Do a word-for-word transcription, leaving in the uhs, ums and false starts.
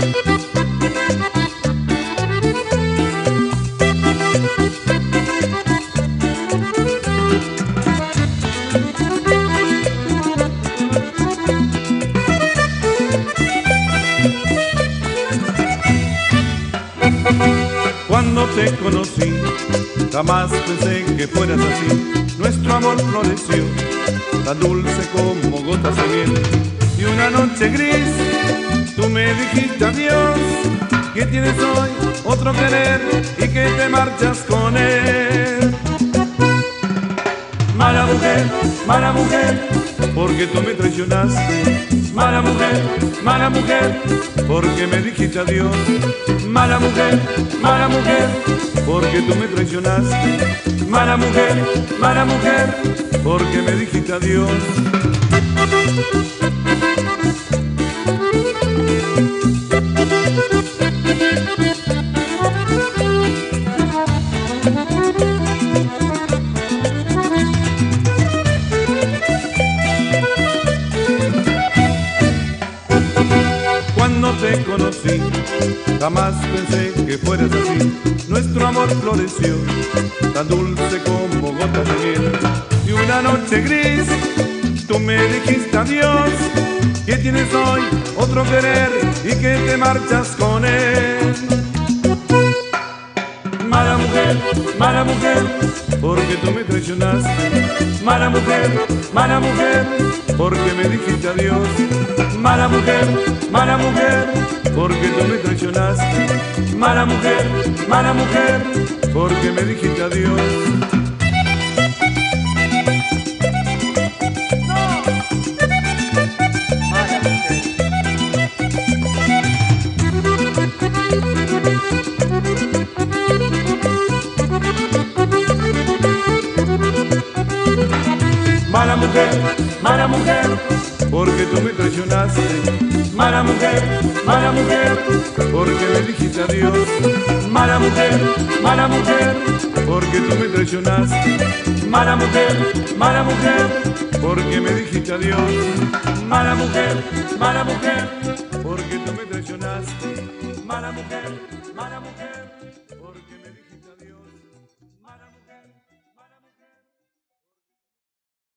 Cuando te conocí, jamás pensé que fueras así. Nuestro amor floreció, tan dulce como gotas de miel. Y una noche gris, tú me dijiste adiós, que tienes hoy otro querer y que te marchas con él. Mala mujer, mala mujer, porque tú me traicionaste. Mala mujer, mala mujer, porque me dijiste adiós. Mala mujer, mala mujer, porque tú me traicionaste. Mala mujer, mala mujer, porque me dijiste adiós. Cuando te conocí, jamás pensé que fueras así. Nuestro amor floreció, tan dulce como gotas de miel. Y una noche gris, tú me dijiste adiós, que tienes hoy otro querer y que te marchas con él. Mala mujer, mala mujer, porque tú me traicionaste. Mala mujer, mala mujer, porque me dijiste adiós. Mala mujer, mala mujer, porque tú me traicionaste. Mala mujer, mala mujer, porque me dijiste adiós. Mala mujer, mala mujer, porque tú me traicionaste. Mala mujer, mala mujer, porque me dijiste adiós. Mala mujer, mala mujer, porque tú me traicionaste. Mala mujer, mala mujer, porque me dijiste adiós. Mala mujer, mala mujer, porque tú me traicionaste. Mala mujer, mala mujer, porque me dijiste adiós. Mala mujer.